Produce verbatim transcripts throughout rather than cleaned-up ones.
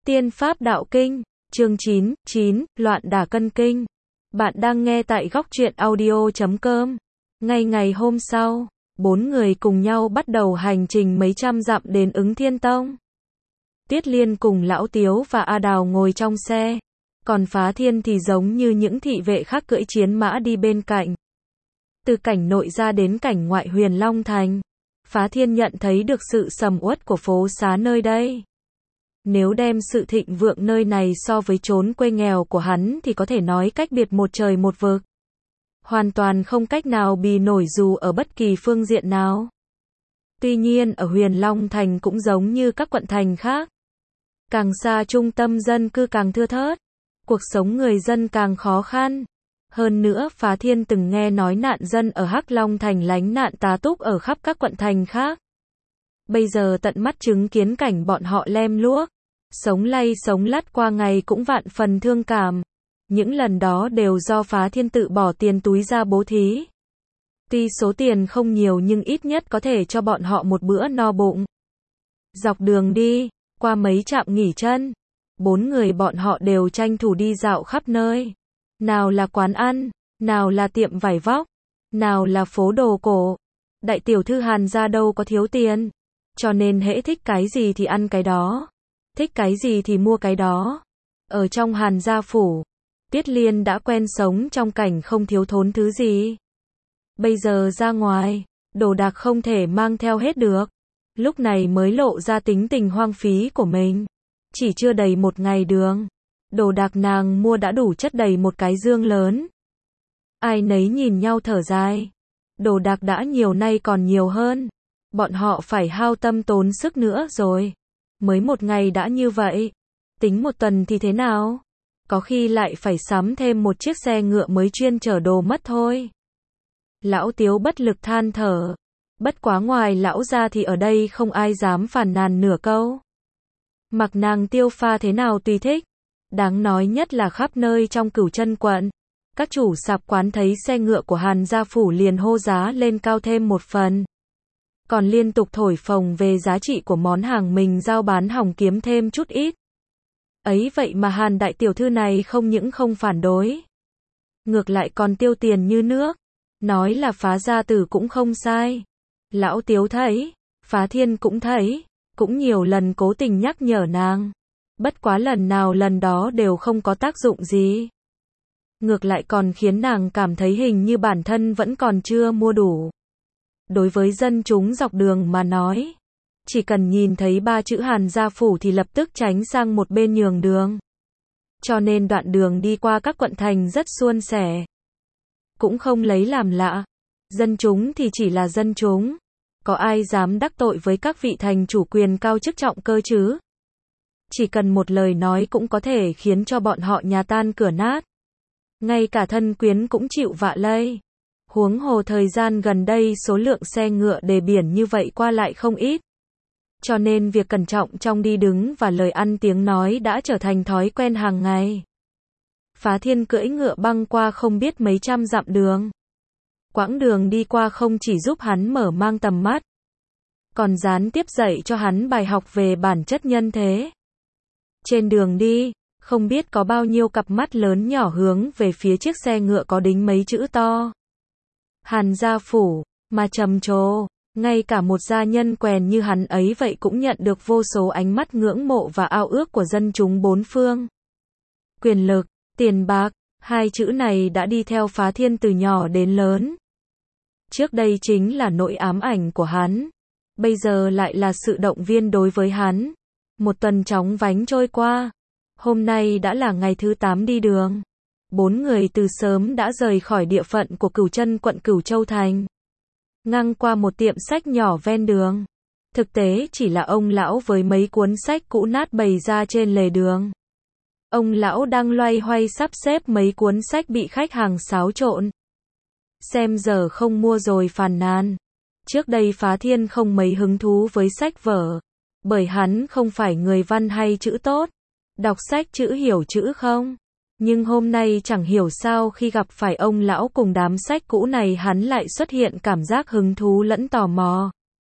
Tiên Pháp Đạo Kinh, chương chín, chín, Loạn đả cân kinh. Bạn đang nghe tại góc truyện audio chấm com. Ngay ngày hôm sau, bốn người cùng nhau bắt đầu hành trình mấy trăm dặm đến Ứng Thiên Tông. Tiết Liên cùng Lão Tiếu và A Đào ngồi trong xe, còn Phá Thiên thì giống như những thị vệ khác cưỡi chiến mã đi bên cạnh. Từ cảnh nội ra đến cảnh ngoại Huyền Long Thành, Phá Thiên nhận thấy được sự sầm uất của phố xá nơi đây. Nếu đem sự thịnh vượng nơi này so với chốn quê nghèo của hắn thì có thể nói cách biệt một trời một vực. Hoàn toàn không cách nào bì nổi dù ở bất kỳ phương diện nào. Tuy nhiên ở Huyền Long Thành cũng giống như các quận thành khác. Càng xa trung tâm dân cư càng thưa thớt, cuộc sống người dân càng khó khăn. Hơn nữa Phá Thiên từng nghe nói nạn dân ở Hắc Long Thành lánh nạn tá túc ở khắp các quận thành khác. Bây giờ tận mắt chứng kiến cảnh bọn họ lem luốc, sống lay sống lắt qua ngày cũng vạn phần thương cảm. Những lần đó đều do Phá Thiên tự bỏ tiền túi ra bố thí. Tuy số tiền không nhiều nhưng ít nhất có thể cho bọn họ một bữa no bụng. Dọc đường đi, qua mấy trạm nghỉ chân, bốn người bọn họ đều tranh thủ đi dạo khắp nơi. Nào là quán ăn, nào là tiệm vải vóc, nào là phố đồ cổ. Đại tiểu thư Hàn gia đâu có thiếu tiền, cho nên hễ thích cái gì thì ăn cái đó, thích cái gì thì mua cái đó. Ở trong Hàn gia phủ, Tiết Liên đã quen sống trong cảnh không thiếu thốn thứ gì. Bây giờ ra ngoài, đồ đạc không thể mang theo hết được. Lúc này mới lộ ra tính tình hoang phí của mình. Chỉ chưa đầy một ngày đường, đồ đạc nàng mua đã đủ chất đầy một cái dương lớn. Ai nấy nhìn nhau thở dài. Đồ đạc đã nhiều nay còn nhiều hơn. Bọn họ phải hao tâm tốn sức nữa rồi. Mới một ngày đã như vậy. Tính một tuần thì thế nào? Có khi lại phải sắm thêm một chiếc xe ngựa mới chuyên chở đồ mất thôi. Lão Tiếu bất lực than thở. Bất quá ngoài lão ra thì ở đây không ai dám phàn nàn nửa câu. Mặc nàng Tiêu Pha thế nào tùy thích. Đáng nói nhất là khắp nơi trong Cửu Chân quận, các chủ sạp quán thấy xe ngựa của Hàn gia phủ liền hô giá lên cao thêm một phần. Còn liên tục thổi phồng về giá trị của món hàng mình giao bán hòng kiếm thêm chút ít. Ấy vậy mà Hàn đại tiểu thư này không những không phản đối, ngược lại còn tiêu tiền như nước. Nói là Phá gia tử cũng không sai. Lão Tiếu thấy, Phá Thiên cũng thấy, cũng nhiều lần cố tình nhắc nhở nàng. Bất quá lần nào lần đó đều không có tác dụng gì. Ngược lại còn khiến nàng cảm thấy hình như bản thân vẫn còn chưa mua đủ. Đối với dân chúng dọc đường mà nói, chỉ cần nhìn thấy ba chữ Hàn gia phủ thì lập tức tránh sang một bên nhường đường. Cho nên đoạn đường đi qua các quận thành rất suôn sẻ. Cũng không lấy làm lạ. Dân chúng thì chỉ là dân chúng. Có ai dám đắc tội với các vị thành chủ quyền cao chức trọng cơ chứ? Chỉ cần một lời nói cũng có thể khiến cho bọn họ nhà tan cửa nát. Ngay cả thân quyến cũng chịu vạ lây. Huống hồ thời gian gần đây số lượng xe ngựa đề biển như vậy qua lại không ít. Cho nên việc cẩn trọng trong đi đứng và lời ăn tiếng nói đã trở thành thói quen hàng ngày. Phá Thiên cưỡi ngựa băng qua không biết mấy trăm dặm đường. Quãng đường đi qua không chỉ giúp hắn mở mang tầm mắt, còn gián tiếp dạy cho hắn bài học về bản chất nhân thế. Trên đường đi, không biết có bao nhiêu cặp mắt lớn nhỏ hướng về phía chiếc xe ngựa có đính mấy chữ to Hàn gia phủ, mà trầm trồ, ngay cả một gia nhân quèn như hắn ấy vậy cũng nhận được vô số ánh mắt ngưỡng mộ và ao ước của dân chúng bốn phương. Quyền lực, tiền bạc, hai chữ này đã đi theo Phá Thiên từ nhỏ đến lớn. Trước đây chính là nỗi ám ảnh của hắn, bây giờ lại là sự động viên đối với hắn. Một tuần chóng vánh trôi qua, hôm nay đã là ngày thứ tám đi đường. Bốn người từ sớm đã rời khỏi địa phận của Cửu Chân quận Cửu Châu Thành. Ngang qua một tiệm sách nhỏ ven đường. Thực tế chỉ là ông lão với mấy cuốn sách cũ nát bày ra trên lề đường. Ông lão đang loay hoay sắp xếp mấy cuốn sách bị khách hàng xáo trộn. Xem giờ không mua rồi phàn nàn. Trước đây Phá Thiên không mấy hứng thú với sách vở, bởi hắn không phải người văn hay chữ tốt, đọc sách chữ hiểu chữ không. Nhưng hôm nay chẳng hiểu sao khi gặp phải ông lão cùng đám sách cũ này hắn lại xuất hiện cảm giác hứng thú lẫn tò mò.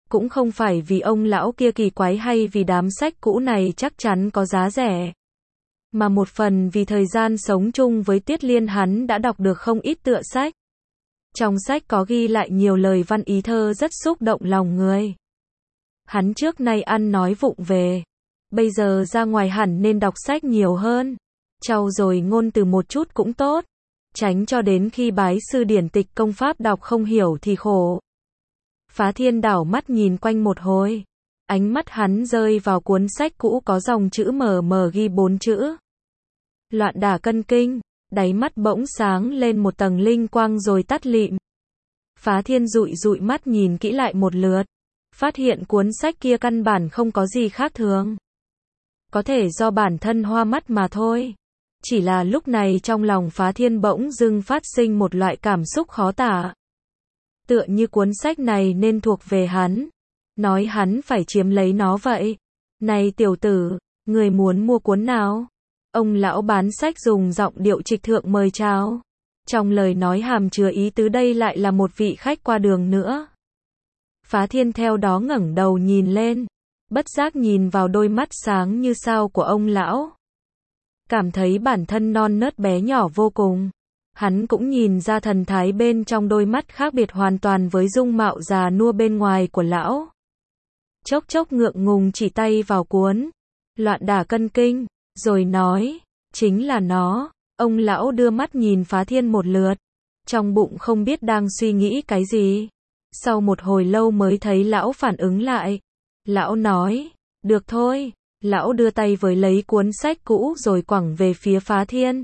Cũng không phải vì ông lão kia kỳ quái hay vì đám sách cũ này chắc chắn có giá rẻ. Mà một phần vì thời gian sống chung với Tiết Liên hắn đã đọc được không ít tựa sách. Trong sách có ghi lại nhiều lời văn ý thơ rất xúc động lòng người. Hắn trước nay ăn nói vụng về. Bây giờ ra ngoài hẳn nên đọc sách nhiều hơn. Trau dồi ngôn từ một chút cũng tốt. Tránh cho đến khi bái sư điển tịch công pháp đọc không hiểu thì khổ. Phá Thiên đảo mắt nhìn quanh một hồi. Ánh mắt hắn rơi vào cuốn sách cũ có dòng chữ mờ mờ ghi bốn chữ. Loạn đả cân kinh. Đáy mắt bỗng sáng lên một tầng linh quang rồi tắt lịm. Phá Thiên dụi dụi mắt nhìn kỹ lại một lượt. Phát hiện cuốn sách kia căn bản không có gì khác thường. Có thể do bản thân hoa mắt mà thôi. Chỉ là lúc này trong lòng Phá Thiên bỗng dưng phát sinh một loại cảm xúc khó tả. Tựa như cuốn sách này nên thuộc về hắn. Nói hắn phải chiếm lấy nó vậy. Này tiểu tử, người muốn mua cuốn nào? Ông lão bán sách dùng giọng điệu trịch thượng mời chào. Trong lời nói hàm chứa ý tứ đây lại là một vị khách qua đường nữa. Phá Thiên theo đó ngẩng đầu nhìn lên. Bất giác nhìn vào đôi mắt sáng như sao của ông lão. Cảm thấy bản thân non nớt bé nhỏ vô cùng. Hắn cũng nhìn ra thần thái bên trong đôi mắt khác biệt hoàn toàn với dung mạo già nua bên ngoài của lão. Chốc chốc ngượng ngùng chỉ tay vào cuốn Loạn đả cân kinh, rồi nói, chính là nó. Ông lão đưa mắt nhìn Phá Thiên một lượt. Trong bụng không biết đang suy nghĩ cái gì. Sau một hồi lâu mới thấy lão phản ứng lại. Lão nói, được thôi. Lão đưa tay với lấy cuốn sách cũ rồi quẳng về phía Phá Thiên.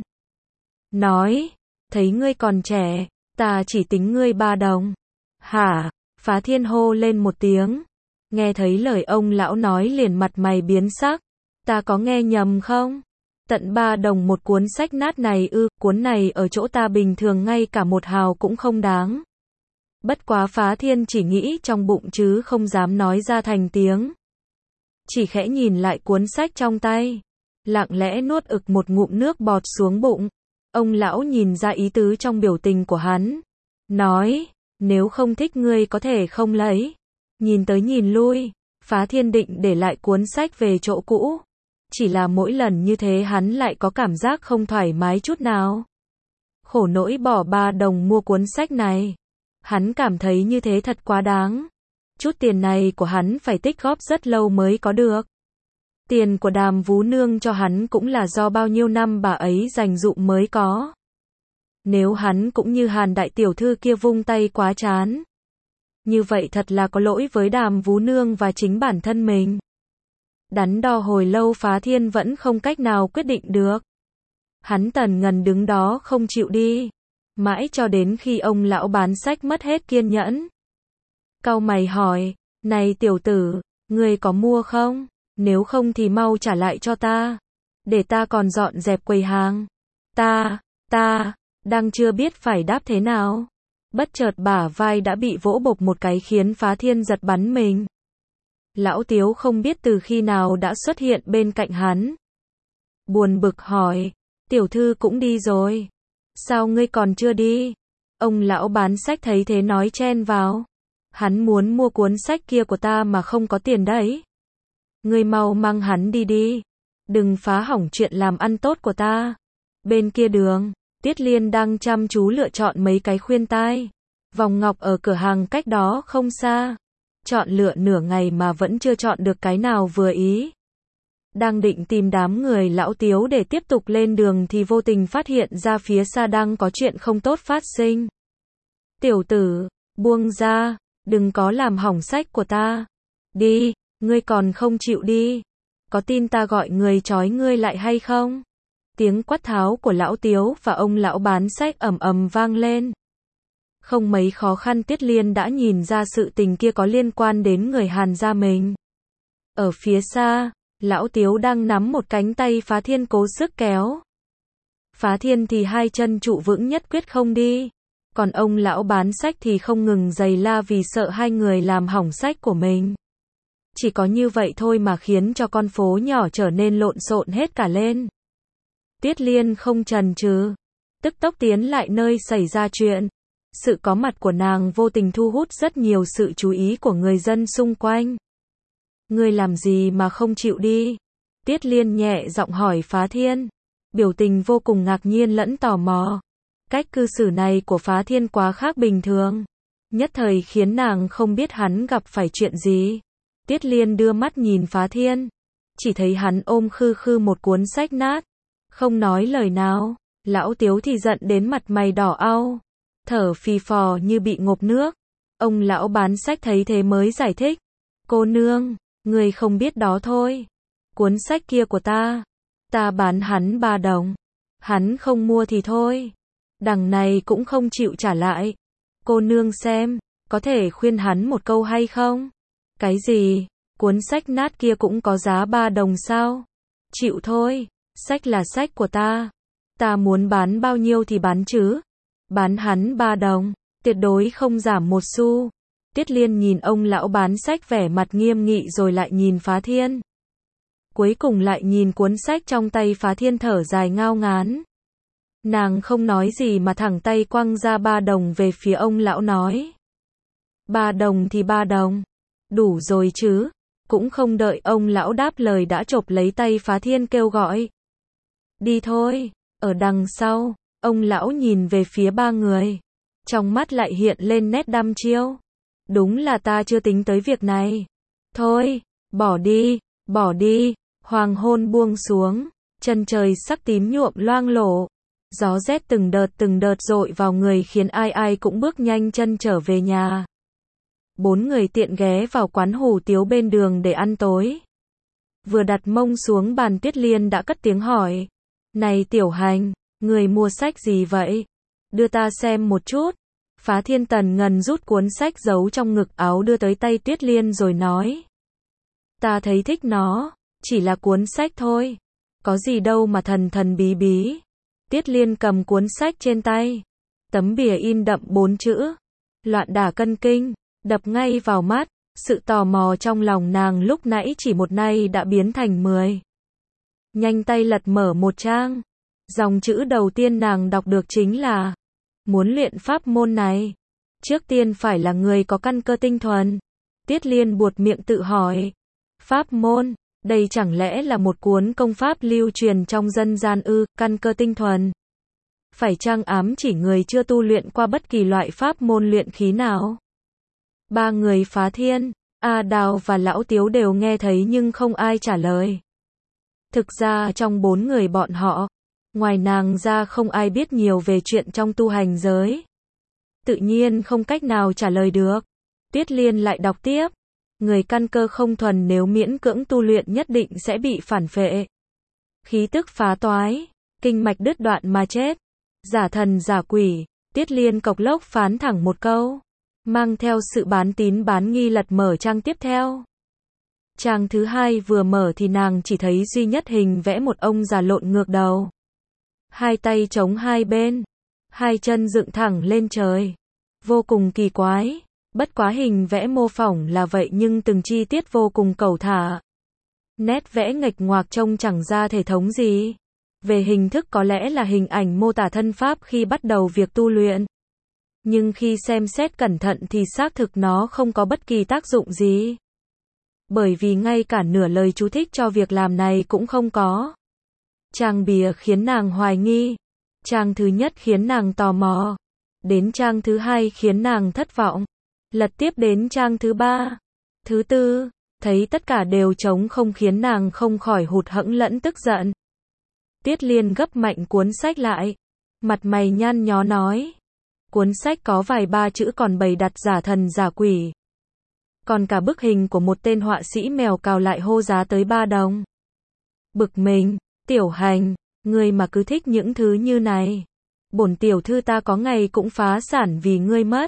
Nói, thấy ngươi còn trẻ, ta chỉ tính ngươi ba đồng. Hả? Phá Thiên hô lên một tiếng. Nghe thấy lời ông lão nói liền mặt mày biến sắc. Ta có nghe nhầm không? Tận ba đồng một cuốn sách nát này ư, cuốn này ở chỗ ta bình thường ngay cả một hào cũng không đáng. Bất quá Phá Thiên chỉ nghĩ trong bụng chứ không dám nói ra thành tiếng. Chỉ khẽ nhìn lại cuốn sách trong tay. Lặng lẽ nuốt ực một ngụm nước bọt xuống bụng. Ông lão nhìn ra ý tứ trong biểu tình của hắn. Nói, nếu không thích ngươi có thể không lấy. Nhìn tới nhìn lui, Phá Thiên định để lại cuốn sách về chỗ cũ. Chỉ là mỗi lần như thế hắn lại có cảm giác không thoải mái chút nào. Khổ nỗi bỏ ba đồng mua cuốn sách này. Hắn cảm thấy như thế thật quá đáng. Chút tiền này của hắn phải tích góp rất lâu mới có được. Tiền của Đàm Vú Nương cho hắn cũng là do bao nhiêu năm bà ấy dành dụm mới có. Nếu hắn cũng như Hàn đại tiểu thư kia vung tay quá chán. Như vậy thật là có lỗi với Đàm Vú Nương và chính bản thân mình. Đắn đo hồi lâu Phá Thiên vẫn không cách nào quyết định được. Hắn tần ngần đứng đó không chịu đi. Mãi cho đến khi ông lão bán sách mất hết kiên nhẫn. Cau mày hỏi, này tiểu tử, ngươi có mua không? Nếu không thì mau trả lại cho ta. Để ta còn dọn dẹp quầy hàng. Ta, ta, đang chưa biết phải đáp thế nào. Bất chợt bả vai đã bị vỗ bộp một cái khiến Phá Thiên giật bắn mình. Lão Tiếu không biết từ khi nào đã xuất hiện bên cạnh hắn. Buồn bực hỏi, tiểu thư cũng đi rồi. Sao ngươi còn chưa đi? Ông lão bán sách thấy thế nói chen vào. Hắn muốn mua cuốn sách kia của ta mà không có tiền đấy. Ngươi mau mang hắn đi đi. Đừng phá hỏng chuyện làm ăn tốt của ta. Bên kia đường, Tiết Liên đang chăm chú lựa chọn mấy cái khuyên tai. Vòng ngọc ở cửa hàng cách đó không xa. Chọn lựa nửa ngày mà vẫn chưa chọn được cái nào vừa ý. Đang định tìm đám người lão Tiếu để tiếp tục lên đường thì vô tình phát hiện ra phía xa đang có chuyện không tốt phát sinh. Tiểu tử, buông ra, đừng có làm hỏng sách của ta. Đi, ngươi còn không chịu đi. Có tin ta gọi người trói ngươi lại hay không? Tiếng quát tháo của lão Tiếu và ông lão bán sách ầm ầm vang lên. Không mấy khó khăn Tiết Liên đã nhìn ra sự tình kia có liên quan đến người Hàn gia mình. Ở phía xa, lão Tiếu đang nắm một cánh tay Phá Thiên cố sức kéo. Phá Thiên thì hai chân trụ vững nhất quyết không đi. Còn ông lão bán sách thì không ngừng giày la vì sợ hai người làm hỏng sách của mình. Chỉ có như vậy thôi mà khiến cho con phố nhỏ trở nên lộn xộn hết cả lên. Tiết Liên không chần chừ, tức tốc tiến lại nơi xảy ra chuyện. Sự có mặt của nàng vô tình thu hút rất nhiều sự chú ý của người dân xung quanh. Ngươi làm gì mà không chịu đi? Tiết Liên nhẹ giọng hỏi Phá Thiên. Biểu tình vô cùng ngạc nhiên lẫn tò mò. Cách cư xử này của Phá Thiên quá khác bình thường. Nhất thời khiến nàng không biết hắn gặp phải chuyện gì. Tiết Liên đưa mắt nhìn Phá Thiên. Chỉ thấy hắn ôm khư khư một cuốn sách nát. Không nói lời nào. Lão Tiếu thì giận đến mặt mày đỏ au. Thở phì phò như bị ngộp nước. Ông lão bán sách thấy thế mới giải thích. Cô nương, người không biết đó thôi. Cuốn sách kia của ta. Ta bán hắn ba đồng. Hắn không mua thì thôi. Đằng này cũng không chịu trả lại. Cô nương xem, có thể khuyên hắn một câu hay không? Cái gì? Cuốn sách nát kia cũng có giá ba đồng sao? Chịu thôi, sách là sách của ta. Ta muốn bán bao nhiêu thì bán chứ. Bán hắn ba đồng, tuyệt đối không giảm một xu. Tiết Liên nhìn ông lão bán sách vẻ mặt nghiêm nghị rồi lại nhìn Phá Thiên. Cuối cùng lại nhìn cuốn sách trong tay Phá Thiên thở dài ngao ngán. Nàng không nói gì mà thẳng tay quăng ra ba đồng về phía ông lão nói. Ba đồng thì ba đồng. Đủ rồi chứ. Cũng không đợi ông lão đáp lời đã chộp lấy tay Phá Thiên kêu gọi. Đi thôi. Ở đằng sau, ông lão nhìn về phía ba người. Trong mắt lại hiện lên nét đăm chiêu. Đúng là ta chưa tính tới việc này. Thôi, bỏ đi, bỏ đi. Hoàng hôn buông xuống. Chân trời sắc tím nhuộm loang lổ. Gió rét từng đợt từng đợt dội vào người khiến ai ai cũng bước nhanh chân trở về nhà. Bốn người tiện ghé vào quán hủ tiếu bên đường để ăn tối. Vừa đặt mông xuống bàn Tiết Liên đã cất tiếng hỏi. Này Tiểu Hành, người mua sách gì vậy? Đưa ta xem một chút. Phá Thiên tần ngần rút cuốn sách giấu trong ngực áo đưa tới tay Tiết Liên rồi nói. Ta thấy thích nó, chỉ là cuốn sách thôi. Có gì đâu mà thần thần bí bí. Tiết Liên cầm cuốn sách trên tay. Tấm bìa in đậm bốn chữ. Loạn đả cân kinh, đập ngay vào mắt. Sự tò mò trong lòng nàng lúc nãy chỉ một nay đã biến thành mười. Nhanh tay lật mở một trang. Dòng chữ đầu tiên nàng đọc được chính là muốn luyện pháp môn này. Trước tiên phải là người có căn cơ tinh thuần. Tiết Liên buột miệng tự hỏi. Pháp môn, đây chẳng lẽ là một cuốn công pháp lưu truyền trong dân gian ư? Căn cơ tinh thuần. Phải chăng ám chỉ người chưa tu luyện qua bất kỳ loại pháp môn luyện khí nào? Ba người Phá Thiên, A Đào và Lão Tiếu đều nghe thấy nhưng không ai trả lời. Thực ra trong bốn người bọn họ, ngoài nàng ra không ai biết nhiều về chuyện trong tu hành giới. Tự nhiên không cách nào trả lời được. Tiết Liên lại đọc tiếp. Người căn cơ không thuần nếu miễn cưỡng tu luyện nhất định sẽ bị phản phệ. Khí tức phá toái, kinh mạch đứt đoạn mà chết. Giả thần giả quỷ, Tiết Liên cộc lốc phán thẳng một câu. Mang theo sự bán tín bán nghi lật mở trang tiếp theo. Trang thứ hai vừa mở thì nàng chỉ thấy duy nhất hình vẽ một ông già lộn ngược đầu. Hai tay chống hai bên. Hai chân dựng thẳng lên trời. Vô cùng kỳ quái. Bất quá hình vẽ mô phỏng là vậy nhưng từng chi tiết vô cùng cẩu thả. Nét vẽ nghịch ngoạc trông chẳng ra thể thống gì. Về hình thức có lẽ là hình ảnh mô tả thân pháp khi bắt đầu việc tu luyện. Nhưng khi xem xét cẩn thận thì xác thực nó không có bất kỳ tác dụng gì. Bởi vì ngay cả nửa lời chú thích cho việc làm này cũng không có. Trang bìa khiến nàng hoài nghi. Trang thứ nhất khiến nàng tò mò. Đến trang thứ hai khiến nàng thất vọng. Lật tiếp đến trang thứ ba, thứ tư, thấy tất cả đều trống không khiến nàng không khỏi hụt hẫng lẫn tức giận. Tiết Liên gấp mạnh cuốn sách lại, mặt mày nhăn nhó nói. Cuốn sách có vài ba chữ còn bày đặt giả thần giả quỷ. Còn cả bức hình của một tên họa sĩ mèo cào lại hô giá tới ba đồng. Bực mình, Tiểu Hành, ngươi mà cứ thích những thứ như này. Bổn tiểu thư ta có ngày cũng phá sản vì ngươi mất.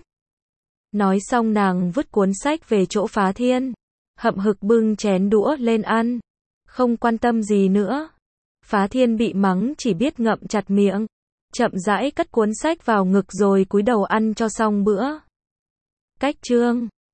Nói xong nàng vứt cuốn sách về chỗ Phá Thiên. Hậm hực bưng chén đũa lên ăn. Không quan tâm gì nữa. Phá Thiên bị mắng chỉ biết ngậm chặt miệng. Chậm rãi cất cuốn sách vào ngực rồi cúi đầu ăn cho xong bữa. Cách chương